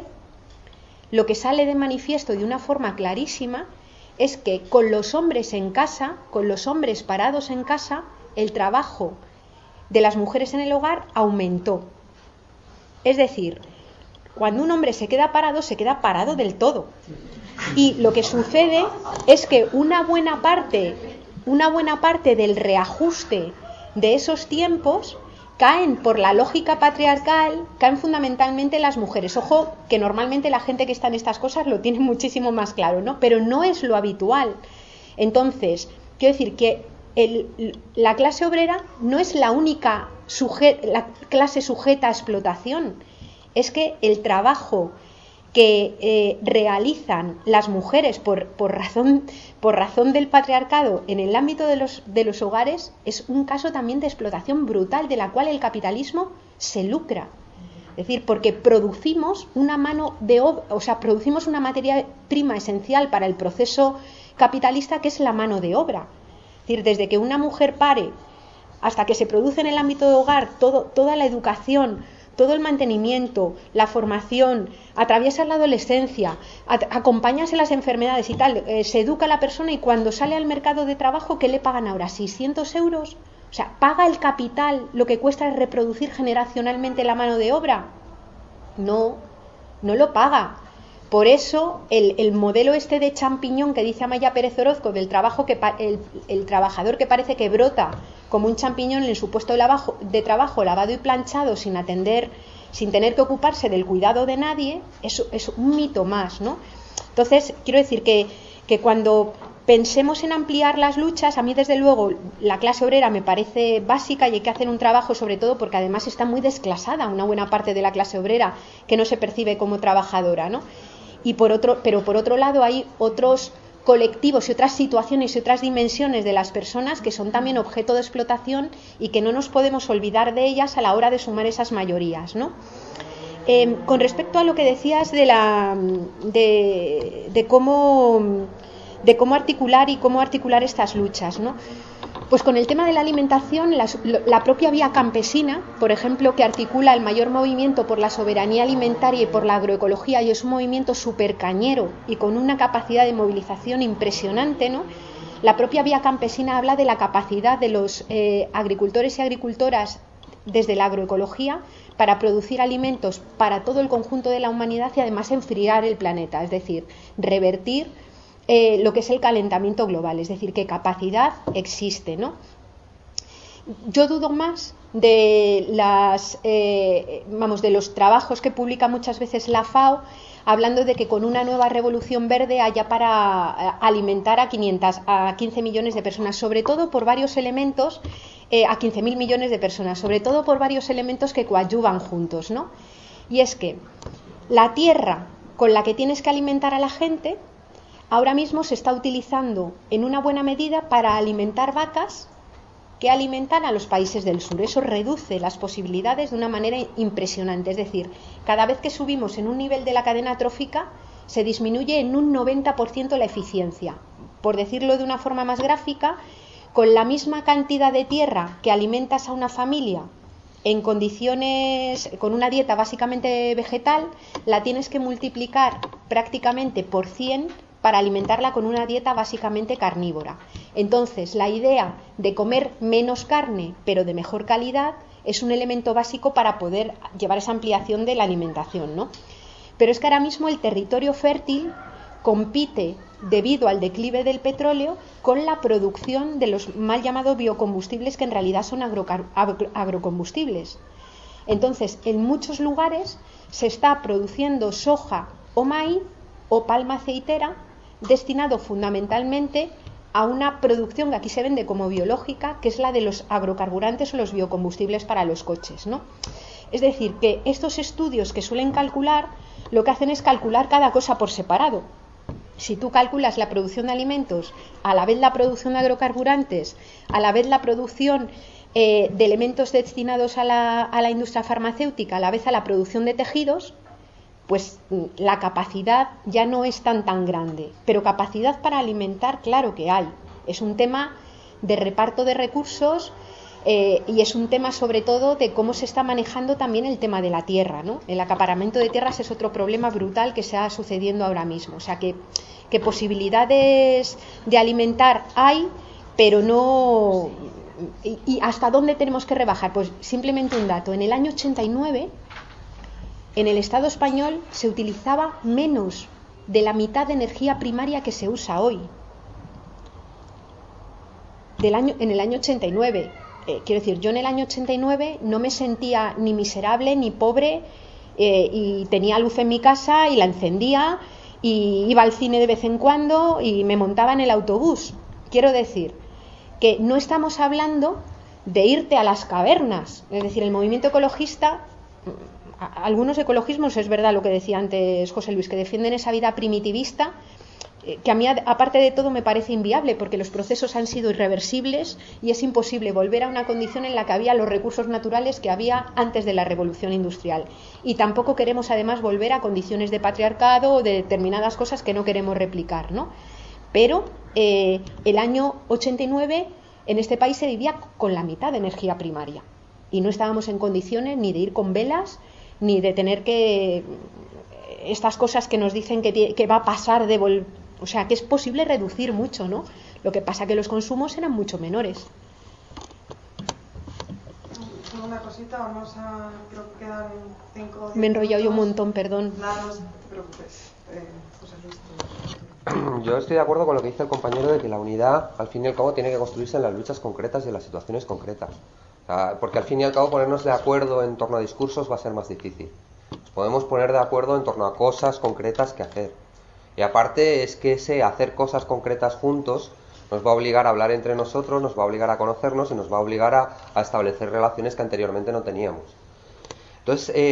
lo que sale de manifiesto de una forma clarísima es que con los hombres en casa, con los hombres parados en casa, el trabajo de las mujeres en el hogar aumentó. Es decir, cuando un hombre se queda parado, se queda parado del todo. Y lo que sucede es que una buena parte, una buena parte del reajuste de esos tiempos caen por la lógica patriarcal, caen fundamentalmente las mujeres. Ojo, que normalmente la gente que está en estas cosas lo tiene muchísimo más claro, ¿no? Pero no es lo habitual. Entonces, quiero decir que el, la clase obrera no es la única suje, la clase sujeta a explotación. Es que el trabajo que eh, realizan las mujeres por, por, razón, por razón del patriarcado en el ámbito de los, de los hogares es un caso también de explotación brutal de la cual el capitalismo se lucra. Es decir, porque producimos una mano de obra, o sea, producimos una materia prima esencial para el proceso capitalista que es la mano de obra. Es decir, desde que una mujer pare hasta que se produce en el ámbito de hogar todo, toda la educación, todo el mantenimiento, la formación, atraviesa la adolescencia, acompañas en las enfermedades y tal, eh, se educa a la persona y cuando sale al mercado de trabajo, ¿qué le pagan ahora? ¿seiscientos euros? O sea, ¿paga el capital lo que cuesta reproducir generacionalmente la mano de obra? No, no lo paga. Por eso el, el modelo este de champiñón que dice Amaya Pérez Orozco, del trabajo que el, el trabajador que parece que brota como un champiñón en su puesto de, lavajo, de trabajo lavado y planchado sin atender, sin tener que ocuparse del cuidado de nadie, es, es un mito más, ¿no? Entonces, quiero decir que, que cuando pensemos en ampliar las luchas, a mí desde luego la clase obrera me parece básica y hay que hacer un trabajo sobre todo porque además está muy desclasada una buena parte de la clase obrera que no se percibe como trabajadora, ¿no? Y por otro, pero por otro lado hay otros colectivos y otras situaciones y otras dimensiones de las personas que son también objeto de explotación y que no nos podemos olvidar de ellas a la hora de sumar esas mayorías, ¿no? Eh, con respecto a lo que decías de la de, de cómo de cómo articular y cómo articular estas luchas, ¿no? Pues con el tema de la alimentación, la, la propia vía campesina, por ejemplo, que articula el mayor movimiento por la soberanía alimentaria y por la agroecología, y es un movimiento súper cañero y con una capacidad de movilización impresionante, ¿no? La propia vía campesina habla de la capacidad de los eh, agricultores y agricultoras desde la agroecología para producir alimentos para todo el conjunto de la humanidad y además enfriar el planeta, es decir, revertir Eh, lo que es el calentamiento global, es decir, qué capacidad existe, ¿no? Yo dudo más de las eh, vamos de los trabajos que publica muchas veces la FAO hablando de que con una nueva revolución verde haya para alimentar a quinientos a quince millones de personas, sobre todo por varios elementos, eh, a quince mil millones de personas, sobre todo por varios elementos que coadyuvan juntos, ¿no? Y es que la tierra con la que tienes que alimentar a la gente ahora mismo se está utilizando en una buena medida para alimentar vacas que alimentan a los países del sur. Eso reduce las posibilidades de una manera impresionante. Es decir, cada vez que subimos en un nivel de la cadena trófica, se disminuye en un noventa por ciento la eficiencia. Por decirlo de una forma más gráfica, con la misma cantidad de tierra que alimentas a una familia en condiciones, con una dieta básicamente vegetal, la tienes que multiplicar prácticamente por cien para alimentarla con una dieta básicamente carnívora. Entonces, la idea de comer menos carne, pero de mejor calidad, es un elemento básico para poder llevar esa ampliación de la alimentación, ¿no? Pero es que ahora mismo el territorio fértil compite, debido al declive del petróleo, con la producción de los mal llamados biocombustibles, que en realidad son agrocar- agro- agrocombustibles. Entonces, en muchos lugares se está produciendo soja o maíz o palma aceitera, destinado fundamentalmente a una producción que aquí se vende como biológica, que es la de los agrocarburantes o los biocombustibles para los coches, ¿no? Es decir, que estos estudios que suelen calcular, lo que hacen es calcular cada cosa por separado. Si tú calculas la producción de alimentos, a la vez la producción de agrocarburantes, a la vez la producción eh, de elementos destinados a la, a la industria farmacéutica, a la vez a la producción de tejidos, pues la capacidad ya no es tan tan grande, pero capacidad para alimentar claro que hay. Es un tema de reparto de recursos eh, y es un tema sobre todo de cómo se está manejando también el tema de la tierra, ¿no? El acaparamiento de tierras es otro problema brutal que se está sucediendo ahora mismo. O sea que, que posibilidades de alimentar hay, pero no... Y, ¿Y hasta dónde tenemos que rebajar? Pues simplemente un dato. En el año ochenta y nueve... en el Estado español se utilizaba menos de la mitad de energía primaria que se usa hoy. Del año, en el año ochenta y nueve. Eh, quiero decir, yo en el año ochenta y nueve no me sentía ni miserable ni pobre eh, y tenía luz en mi casa y la encendía y iba al cine de vez en cuando y me montaba en el autobús. Quiero decir que no estamos hablando de irte a las cavernas. Es decir, el movimiento ecologista... a, algunos ecologismos, es verdad lo que decía antes José Luis, que defienden esa vida primitivista, eh, que a mí, aparte de todo, me parece inviable, porque los procesos han sido irreversibles y es imposible volver a una condición en la que había los recursos naturales que había antes de la revolución industrial. Y tampoco queremos, además, volver a condiciones de patriarcado o de determinadas cosas que no queremos replicar, ¿no? Pero eh, el año ochenta y nueve en este país se vivía con la mitad de energía primaria y no estábamos en condiciones ni de ir con velas ni de tener que estas cosas que nos dicen que, que va a pasar de vol o sea que es posible reducir mucho, ¿no? Lo que pasa que los consumos eran mucho menores. Una cosita, vamos a, creo que quedan cinco. Me he enrollado yo un montón, perdón. Nada, no te preocupes, eh, José Luis. Yo estoy de acuerdo con lo que dice el compañero de que la unidad, al fin y al cabo, tiene que construirse en las luchas concretas y en las situaciones concretas. O sea, porque al fin y al cabo ponernos de acuerdo en torno a discursos va a ser más difícil. Nos podemos poner de acuerdo en torno a cosas concretas que hacer. Y aparte es que ese hacer cosas concretas juntos nos va a obligar a hablar entre nosotros, nos va a obligar a conocernos y nos va a obligar a, a establecer relaciones que anteriormente no teníamos. Entonces, eh,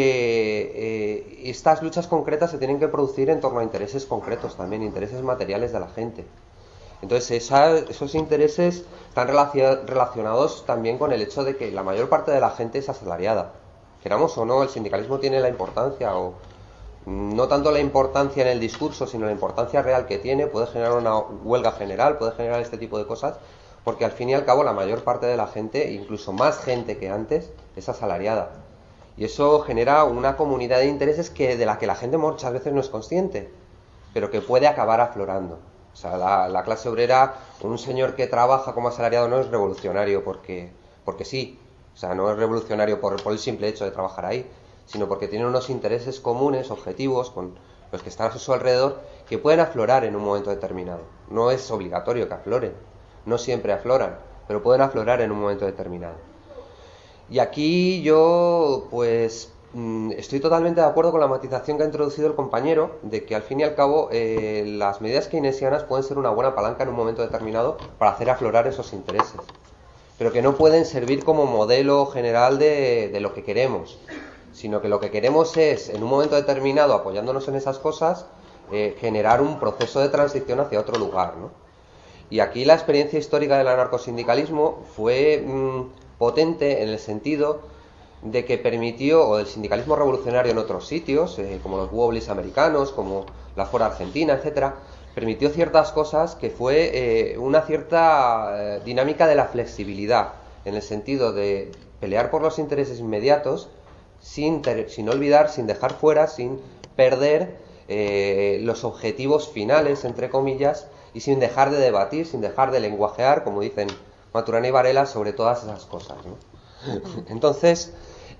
eh, estas luchas concretas se tienen que producir en torno a intereses concretos también, intereses materiales de la gente. Entonces, esa, esos intereses están relacionados también con el hecho de que la mayor parte de la gente es asalariada. Queramos o no, el sindicalismo tiene la importancia, o no tanto la importancia en el discurso, sino la importancia real que tiene, puede generar una huelga general, puede generar este tipo de cosas, porque al fin y al cabo la mayor parte de la gente, incluso más gente que antes, es asalariada. Y eso genera una comunidad de intereses que, de la que la gente muchas veces no es consciente, pero que puede acabar aflorando. O sea, la, la clase obrera, un señor que trabaja como asalariado no es revolucionario porque, porque sí. O sea, no es revolucionario por, por el simple hecho de trabajar ahí, sino porque tiene unos intereses comunes, objetivos, con los que están a su alrededor, que pueden aflorar en un momento determinado. No es obligatorio que afloren, no siempre afloran, pero pueden aflorar en un momento determinado. Y aquí yo, pues, estoy totalmente de acuerdo con la matización que ha introducido el compañero, de que al fin y al cabo eh, las medidas keynesianas pueden ser una buena palanca en un momento determinado para hacer aflorar esos intereses, pero que no pueden servir como modelo general de, de lo que queremos, sino que lo que queremos es, en un momento determinado, apoyándonos en esas cosas, eh, generar un proceso de transición hacia otro lugar, ¿no? Y aquí la experiencia histórica del anarcosindicalismo fue mmm, potente en el sentido de que permitió, o del sindicalismo revolucionario en otros sitios, eh, como los Wobblies americanos, como la Fora Argentina, etcétera, permitió ciertas cosas que fue eh, una cierta eh, dinámica de la flexibilidad, en el sentido de pelear por los intereses inmediatos, sin, ter sin olvidar, sin dejar fuera, sin perder eh, los objetivos finales, entre comillas, y sin dejar de debatir, sin dejar de lenguajear, como dicen Maturana y Varela, sobre todas esas cosas, ¿no? Entonces,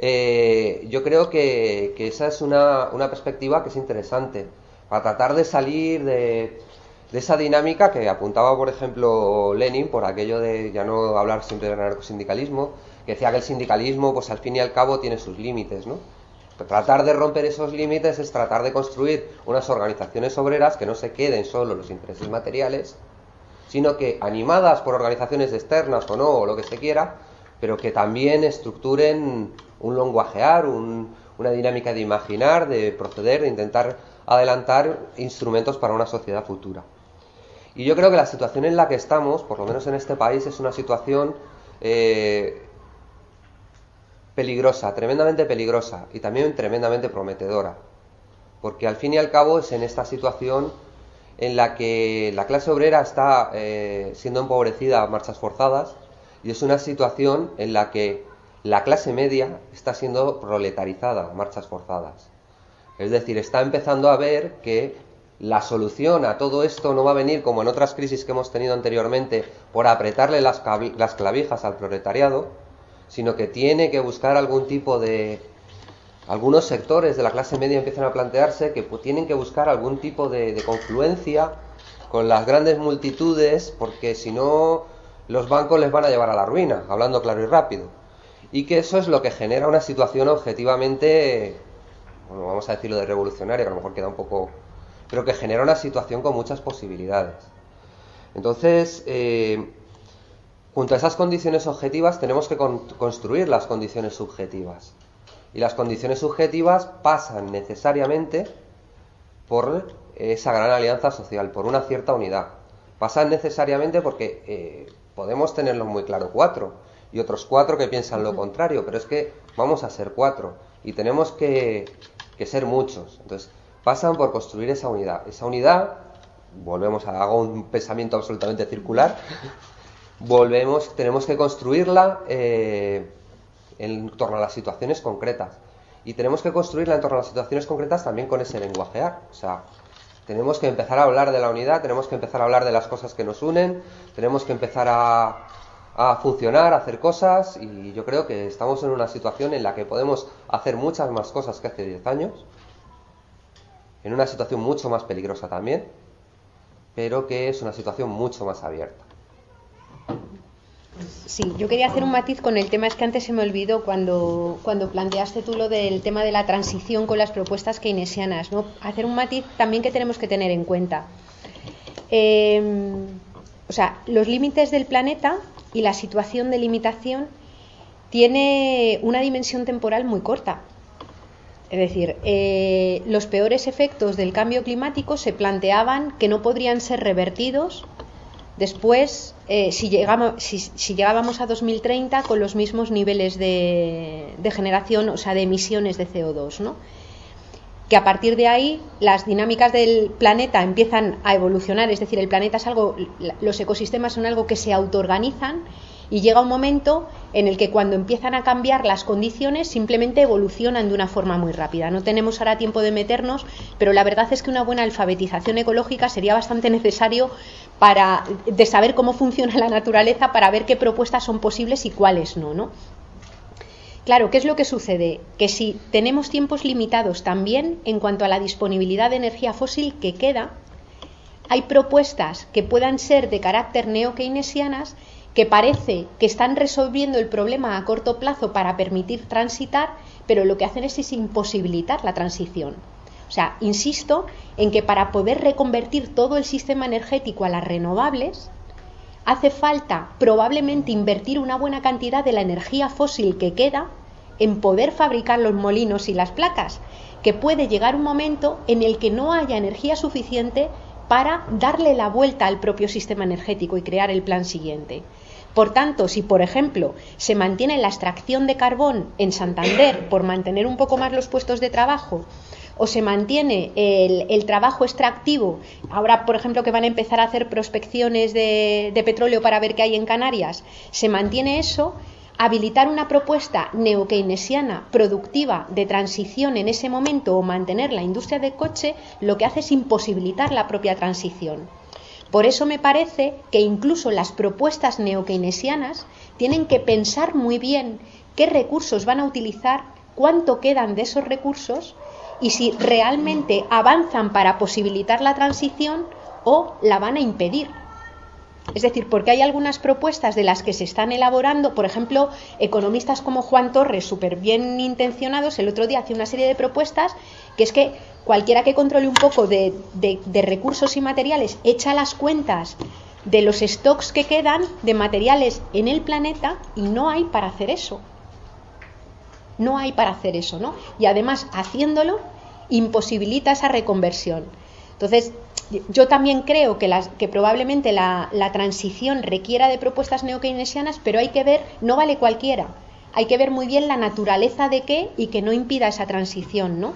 eh, yo creo que, que esa es una, una perspectiva que es interesante, para tratar de salir de, de esa dinámica que apuntaba, por ejemplo, Lenin, por aquello de ya no hablar siempre del anarcosindicalismo, que decía que el sindicalismo, pues al fin y al cabo, tiene sus límites, ¿no? Tratar de romper esos límites es tratar de construir unas organizaciones obreras que no se queden solo los intereses materiales, sino que, animadas por organizaciones externas o no, o lo que se quiera, pero que también estructuren un lenguajear, un, una dinámica de imaginar, de proceder, de intentar adelantar instrumentos para una sociedad futura. Y yo creo que la situación en la que estamos, por lo menos en este país, es una situación eh, peligrosa, tremendamente peligrosa y también tremendamente prometedora, porque al fin y al cabo es en esta situación en la que la clase obrera está eh, siendo empobrecida a marchas forzadas, y es una situación en la que la clase media está siendo proletarizada a marchas forzadas. Es decir, está empezando a ver que la solución a todo esto no va a venir, como en otras crisis que hemos tenido anteriormente, por apretarle las, las clavijas al proletariado, sino que tiene que buscar algún tipo de... Algunos sectores de la clase media empiezan a plantearse que pues, tienen que buscar algún tipo de, de confluencia con las grandes multitudes, porque si no los bancos les van a llevar a la ruina, hablando claro y rápido. Y que eso es lo que genera una situación objetivamente, bueno, vamos a decirlo de revolucionaria, que a lo mejor queda un poco... pero que genera una situación con muchas posibilidades. Entonces, eh, junto a esas condiciones objetivas tenemos que con construir las condiciones subjetivas. Y las condiciones subjetivas pasan necesariamente por esa gran alianza social, por una cierta unidad. Pasan necesariamente porque eh, podemos tenerlos muy claro cuatro y otros cuatro que piensan lo contrario, pero es que vamos a ser cuatro y tenemos que, que ser muchos. Entonces, pasan por construir esa unidad. Esa unidad, volvemos a hago un pensamiento absolutamente circular, volvemos, tenemos que construirla eh, en torno a las situaciones concretas. Y tenemos que construirla en torno a las situaciones concretas también con ese lenguajear. O sea, tenemos que empezar a hablar de la unidad, tenemos que empezar a hablar de las cosas que nos unen, tenemos que empezar a, a funcionar, a hacer cosas, y yo creo que estamos en una situación en la que podemos hacer muchas más cosas que hace diez años, en una situación mucho más peligrosa también, pero que es una situación mucho más abierta. Sí, yo quería hacer un matiz con el tema, es que antes se me olvidó cuando, cuando planteaste tú lo del tema de la transición con las propuestas keynesianas, ¿no? Hacer un matiz también que tenemos que tener en cuenta. Eh, o sea, los límites del planeta y la situación de limitación tiene una dimensión temporal muy corta. Es decir, eh, los peores efectos del cambio climático se planteaban que no podrían ser revertidos después, eh, si, llegamos, si, si llegábamos a dos mil treinta con los mismos niveles de, de generación, o sea, de emisiones de C O dos, ¿no? Que a partir de ahí las dinámicas del planeta empiezan a evolucionar, es decir, el planeta es algo, los ecosistemas son algo que se autoorganizan y llega un momento en el que cuando empiezan a cambiar las condiciones simplemente evolucionan de una forma muy rápida. No tenemos ahora tiempo de meternos, pero la verdad es que una buena alfabetización ecológica sería bastante necesario para de saber cómo funciona la naturaleza para ver qué propuestas son posibles y cuáles no, ¿no? Claro, ¿qué es lo que sucede? Que si tenemos tiempos limitados también en cuanto a la disponibilidad de energía fósil que queda, hay propuestas que puedan ser de carácter neo-keynesianas que parece que están resolviendo el problema a corto plazo para permitir transitar, pero lo que hacen es, es imposibilitar la transición. O sea, insisto en que para poder reconvertir todo el sistema energético a las renovables, hace falta probablemente invertir una buena cantidad de la energía fósil que queda en poder fabricar los molinos y las placas, que puede llegar un momento en el que no haya energía suficiente para darle la vuelta al propio sistema energético y crear el plan siguiente. Por tanto, si por ejemplo se mantiene la extracción de carbón en Santander por mantener un poco más los puestos de trabajo, o se mantiene el, el trabajo extractivo, ahora por ejemplo que van a empezar a hacer prospecciones de, de petróleo para ver qué hay en Canarias, se mantiene eso, habilitar una propuesta neo-keynesiana productiva de transición en ese momento o mantener la industria del coche, lo que hace es imposibilitar la propia transición. Por eso me parece que incluso las propuestas neo-keynesianas tienen que pensar muy bien qué recursos van a utilizar, cuánto quedan de esos recursos y si realmente avanzan para posibilitar la transición o la van a impedir. Es decir, porque hay algunas propuestas de las que se están elaborando, por ejemplo, economistas como Juan Torres, súper bien intencionados, el otro día hacía una serie de propuestas que es que cualquiera que controle un poco de, de, de recursos y materiales echa las cuentas de los stocks que quedan de materiales en el planeta y no hay para hacer eso. No hay para hacer eso, ¿no? Y además, haciéndolo, imposibilita esa reconversión. Entonces, yo también creo que, las, que probablemente la, la transición requiera de propuestas neo-keynesianas, pero hay que ver, no vale cualquiera, hay que ver muy bien la naturaleza de qué y que no impida esa transición, ¿no?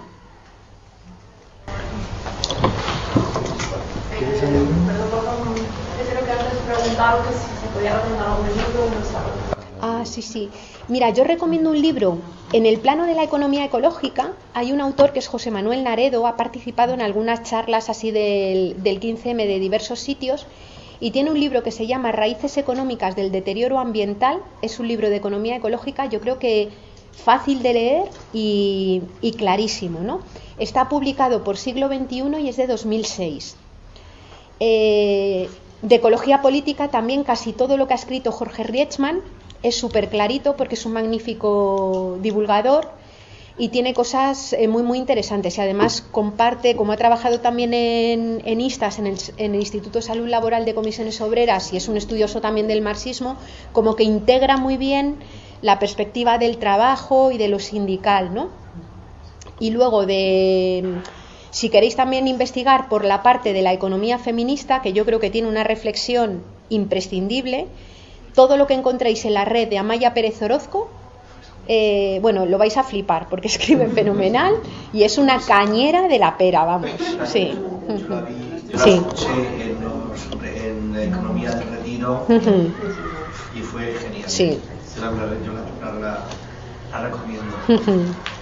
Ah, sí, sí. Mira, yo recomiendo un libro. En el plano de la economía ecológica hay un autor que es José Manuel Naredo, ha participado en algunas charlas así del, del quince eme de diversos sitios y tiene un libro que se llama Raíces económicas del deterioro ambiental. Es un libro de economía ecológica, yo creo que fácil de leer y, y clarísimo, ¿no? Está publicado por Siglo veintiuno y es de dos mil seis. Eh, de ecología política también casi todo lo que ha escrito Jorge Rietzmann es súper clarito porque es un magnífico divulgador y tiene cosas eh, muy muy interesantes y además comparte, como ha trabajado también en, en ISTAS, en el, en el Instituto de Salud Laboral de Comisiones Obreras y es un estudioso también del marxismo, como que integra muy bien la perspectiva del trabajo y de lo sindical, ¿no? Y luego de, si queréis también investigar por la parte de la economía feminista, que yo creo que tiene una reflexión imprescindible, todo lo que encontréis en la red de Amaya Pérez Orozco, eh, bueno, lo vais a flipar porque escribe fenomenal y es una cañera de la pera, vamos. Sí. Yo la vi, yo Sí. la escuché en, los, en la economía del retiro Ujú. y fue genial. Sí. Yo la, yo la, la, la, la recomiendo. Ujú.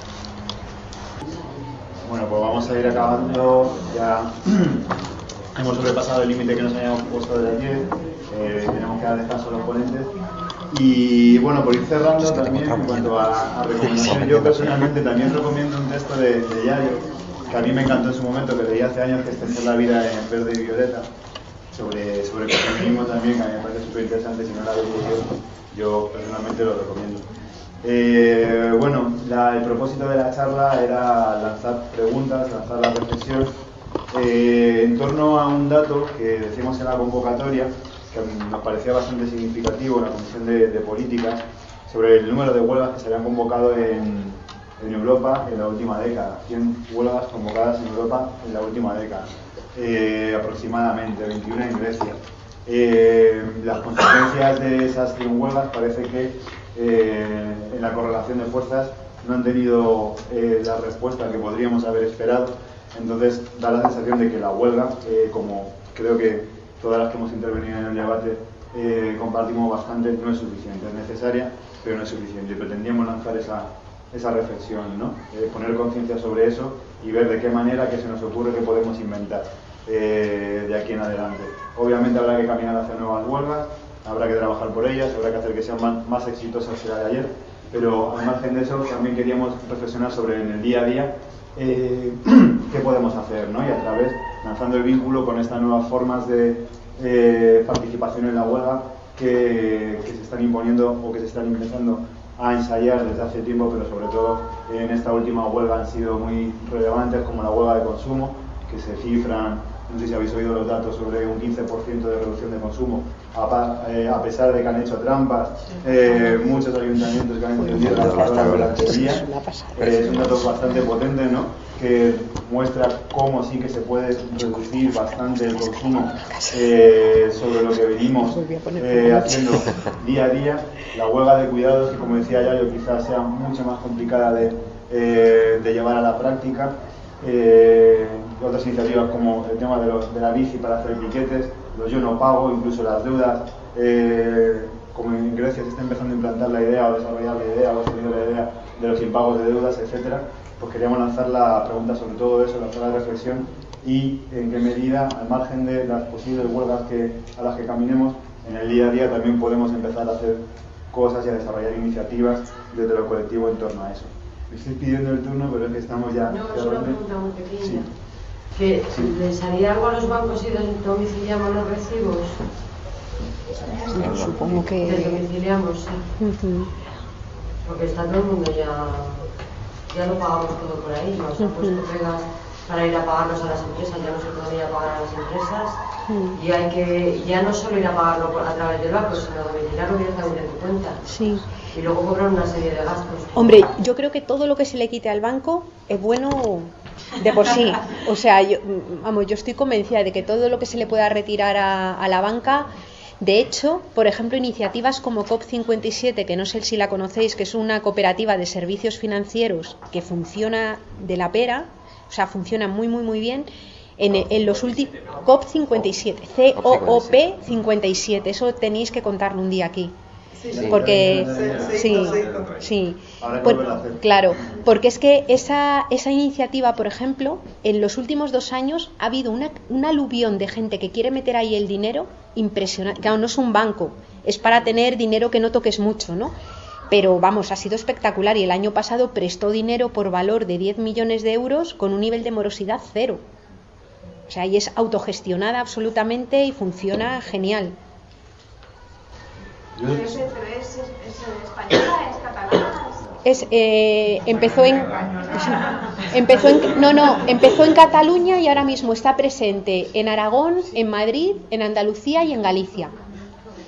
Bueno, pues vamos a ir acabando. Ya hemos sobrepasado el límite que nos habíamos puesto de las diez. Eh, tenemos que dar descanso a los ponentes. Y bueno, por ir cerrando también, en cuanto a, a recomendaciones, yo personalmente también recomiendo un texto de, de Yayo, que a mí me encantó en su momento, que leí hace años, que es Tejer la vida en verde y violeta, sobre, sobre el feminismo también, que a mí me parece súper interesante. Si no lo habéis leído, yo personalmente lo recomiendo. Eh, bueno, la, el propósito de la charla era lanzar preguntas, lanzar la reflexión eh, en torno a un dato que decimos en la convocatoria, que nos parecía bastante significativo en la Comisión de, de Políticas, sobre el número de huelgas que se habían convocado en, en Europa en la última década. cien huelgas convocadas en Europa en la última década, eh, aproximadamente, veintiuna en Grecia. Eh, las consecuencias de esas cien huelgas parece que eh, en la correlación de fuerzas no han tenido eh, la respuesta que podríamos haber esperado. Entonces da la sensación de que la huelga, eh, como creo que todas las que hemos intervenido en el debate eh, compartimos bastante, no es suficiente, es necesaria, pero no es suficiente. Y pretendíamos lanzar esa, esa reflexión, ¿no? Eh, poner conciencia sobre eso y ver de qué manera, qué se nos ocurre, qué podemos inventar eh, de aquí en adelante. Obviamente habrá que caminar hacia nuevas huelgas, habrá que trabajar por ellas, habrá que hacer que sean más, más exitosas que la de ayer, pero al margen de eso también queríamos reflexionar sobre en el día a día eh, qué podemos hacer, ¿no? Y a través, lanzando el vínculo con estas nuevas formas de eh, participación en la huelga que, que se están imponiendo o que se están empezando a ensayar desde hace tiempo, pero sobre todo en esta última huelga han sido muy relevantes, como la huelga de consumo, que se cifran, no sé si habéis oído los datos, sobre un quince por ciento de reducción de consumo, a, eh, a pesar de que han hecho trampas, eh, muchos ayuntamientos que han encendido las lavadora durante el día. Eh, es un dato bastante potente, ¿no? Que muestra cómo sí que se puede reducir bastante el consumo eh, sobre lo que venimos eh, haciendo día a día. La huelga de cuidados, que como decía Yayo, quizás sea mucho más complicada de, eh, de llevar a la práctica. Eh, otras iniciativas como el tema de, los, de la bici para hacer piquetes, los yo no pago, incluso las deudas, eh, como en Grecia se está empezando a implantar la idea o desarrollar la idea o ha salido la idea de los impagos de deudas, etcétera. Pues queríamos lanzar la pregunta sobre todo eso, lanzar la reflexión y en qué medida, al margen de las posibles huelgas que, a las que caminemos, en el día a día también podemos empezar a hacer cosas y a desarrollar iniciativas desde lo colectivo en torno a eso. Me estoy pidiendo el turno, pero es que estamos ya... No, es una pregunta muy pequeña. Sí. ¿Que les haría algo a los bancos si domiciliamos los recibos? No, supongo que... Les domiciliamos, sí. Uh-huh. Porque está todo el mundo ya... Ya lo pagamos todo por ahí, nos han puesto pegas para ir a pagarlos a las empresas, ya no se puede ir a pagar a las empresas y hay que, ya no solo ir a pagarlo por, a través del banco, sino domiciliarlo directamente en tu cuenta. Sí. Y luego cobrar una serie de gastos. Hombre, yo creo que todo lo que se le quite al banco es bueno de por sí. O sea, yo, vamos, yo estoy convencida de que todo lo que se le pueda retirar a, a la banca. De hecho, por ejemplo, iniciativas como C O P cincuenta y siete, que no sé si la conocéis, que es una cooperativa de servicios financieros que funciona de la pera, o sea, funciona muy, muy, muy bien. En, en los últimos... C O P cincuenta y siete, C O O P cincuenta y siete, eso tenéis que contarlo un día aquí. Sí, porque sí, sí, sí, por, claro, porque es que esa, esa iniciativa, por ejemplo, en los últimos dos años ha habido una, un aluvión de gente que quiere meter ahí el dinero impresionante. Claro, no es un banco, es para tener dinero que no toques mucho, ¿no? Pero vamos, ha sido espectacular y el año pasado prestó dinero por valor de diez millones de euros con un nivel de morosidad cero. O sea, y es autogestionada absolutamente y funciona genial. ¿Pero es, es, es española, es catalana? Es, eh, empezó en empezó en no no empezó en Cataluña y ahora mismo está presente en Aragón, en Madrid, en Andalucía y en Galicia.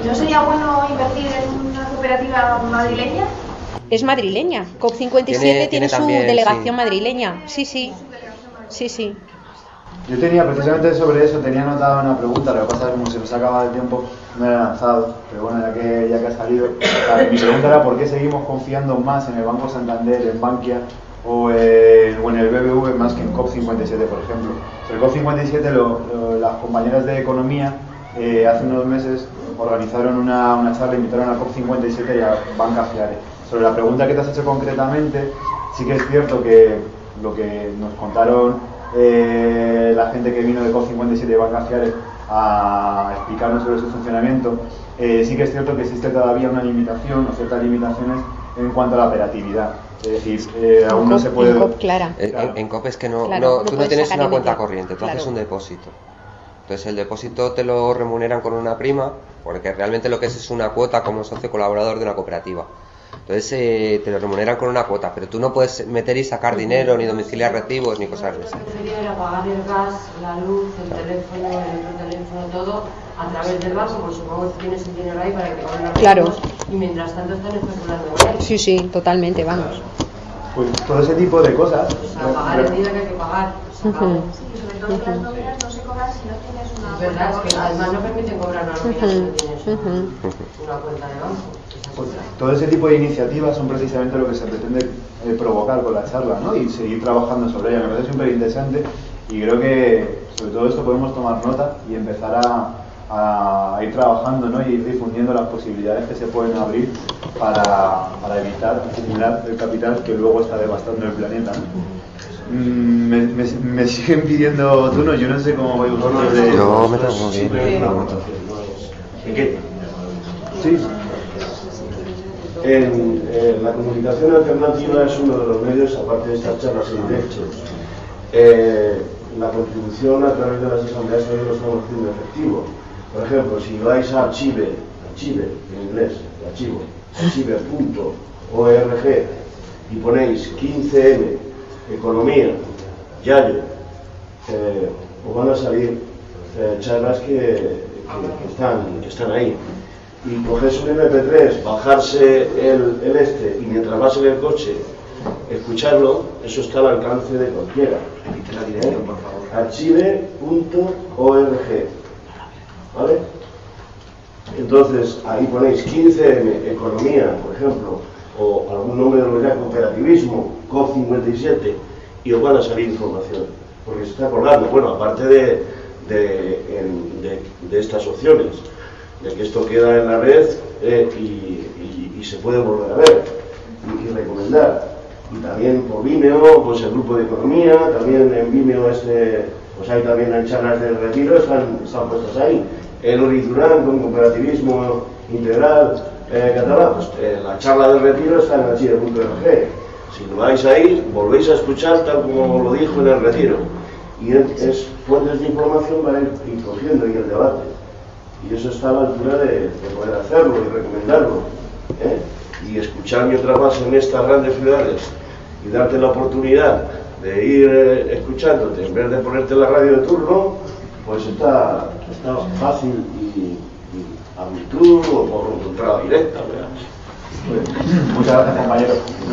¿No sería bueno invertir en una cooperativa madrileña? Es madrileña. COP cincuenta y siete Tiene- tiene, tiene su también, delegación sí. madrileña. Sí, sí. Sí, sí. Yo tenía precisamente sobre eso, tenía anotada una pregunta, lo que pasa es que como se nos ha acabado el tiempo, no la he lanzado, pero bueno, ya que, ya que ha salido, o sea, mi pregunta era por qué seguimos confiando más en el Banco Santander, en Bankia o en, o en el B B V más que en COP cincuenta y siete, por ejemplo. Sobre COP cincuenta y siete, lo, lo, las compañeras de Economía eh, hace unos meses organizaron una, una charla, invitaron a COP cincuenta y siete y a Banca Fiare. Sobre la pregunta que te has hecho concretamente, sí que es cierto que lo que nos contaron Eh, la gente que vino de COP cincuenta y siete de Banca Fiare a explicarnos sobre su funcionamiento, eh, sí que es cierto que existe todavía una limitación o ciertas limitaciones en cuanto a la operatividad. Es decir, eh, aún no se puede... En COP, clara. En, en- en COP es que no, Claro, no- no tú no puedes tienes sacar una y cuenta meter. corriente, tú Claro. haces un depósito. Entonces el depósito te lo remuneran con una prima, porque realmente lo que es es una cuota como socio colaborador de una cooperativa. Entonces eh, te lo remuneran con una cuota, pero tú no puedes meter y sacar dinero, ni domiciliar recibos, ni cosas de esas. Prefería era pagar el gas, la luz, el teléfono, el otro teléfono, todo a través del banco, pues supongo que tienes el dinero ahí para que te paguen los Claro. recibos y mientras tanto están especulando con él. Sí, sí, totalmente, vamos. Pues todo ese tipo de cosas... O sea, pagar el día que hay que pagar. Se acabó. Ujú. Sí, sobre todo que las nóminas no se cobran si no tienes una Es verdad, es que cuenta además no permiten cobrar una nómina si no tienes Ujú. una cuenta de banco. Esa es Pues, otra. todo ese tipo de iniciativas son precisamente lo que se pretende eh, provocar con la charla, ¿no? Y seguir trabajando sobre ella. Me parece súper interesante y creo que sobre todo esto podemos tomar nota y empezar a, a ir trabajando, ¿no? Y ir difundiendo las posibilidades que se pueden abrir para, para evitar acumular el capital que luego está devastando el planeta, ¿no? Mm, Me, me, me siguen pidiendo turnos, yo no sé cómo vais vosotros de... Yo me tengo que ir. ¿En qué? Sí. En, eh, la comunicación alternativa es uno de los medios, aparte de estas charlas en directo. Eh, la contribución a través de las asambleas también lo estamos haciendo efectivo. Por ejemplo, si vais a archive, archive en inglés, archivo, archive punto org y ponéis quince eme, economía, Yayo, eh, os van a salir eh, charlas que, que, que, están, que están ahí. Y cogéis un eme pe tres, bajarse el, el este y mientras vas en el coche escucharlo, eso está al alcance de cualquiera. Repite la dirección, por favor. archive punto org, ¿vale? Entonces ahí ponéis quince eme, economía, por ejemplo, o algún nombre de lo cooperativismo, COP cincuenta y siete, y os van a salir información, porque se está acordando, bueno, aparte de, de, en, de, de estas opciones, de que esto queda en la red eh, y, y, y se puede volver a ver y, y recomendar. Y también por Vimeo, pues el grupo de economía, también en Vimeo este, pues hay también en charlas del retiro, están, están puestas ahí. El Uriz Durán con cooperativismo integral eh, catalán, pues eh, la charla del retiro está en archive punto org. Si lo vais ahí, volvéis a escuchar tal como lo dijo en el retiro. Y es, es fuentes de información para ir, ir cogiendo y el debate. Y eso está a la altura de, de poder hacerlo y recomendarlo, ¿eh? Y escuchar mientras vas en estas grandes ciudades y darte la oportunidad de ir eh, escuchándote en vez de ponerte la radio de turno, pues está, está fácil y, y a virtud o por encontrada directa, ¿verdad? Pues, muchas gracias, compañero.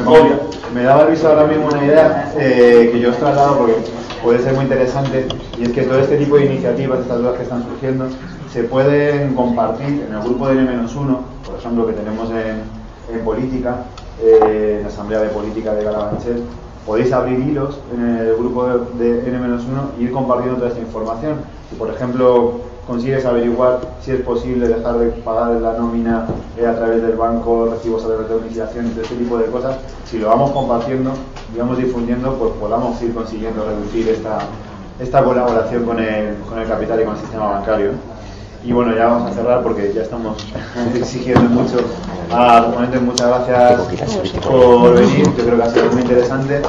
Me, me daba Luis ahora mismo una idea eh, que yo os traslado porque puede ser muy interesante, y es que todo este tipo de iniciativas, estas dudas que están surgiendo, se pueden compartir en el grupo de ene menos uno, por ejemplo, que tenemos en, en política, eh, en la Asamblea de Política de Carabanchel. Podéis abrir hilos en el grupo de, de ene menos uno y ir compartiendo toda esta información. Si, por ejemplo, consigues averiguar si es posible dejar de pagar la nómina eh, a través del banco, recibos a través de domiciliación y todo este tipo de cosas, si lo vamos compartiendo y vamos difundiendo, pues podamos ir consiguiendo reducir esta, esta colaboración con el, con el capital y con el sistema bancario. Y bueno, ya vamos a cerrar porque ya estamos exigiendo mucho a los ponentes. Muchas gracias por venir, yo creo que ha sido muy interesante.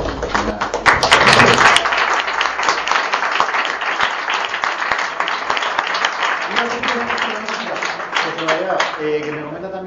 Eh, que me comenta también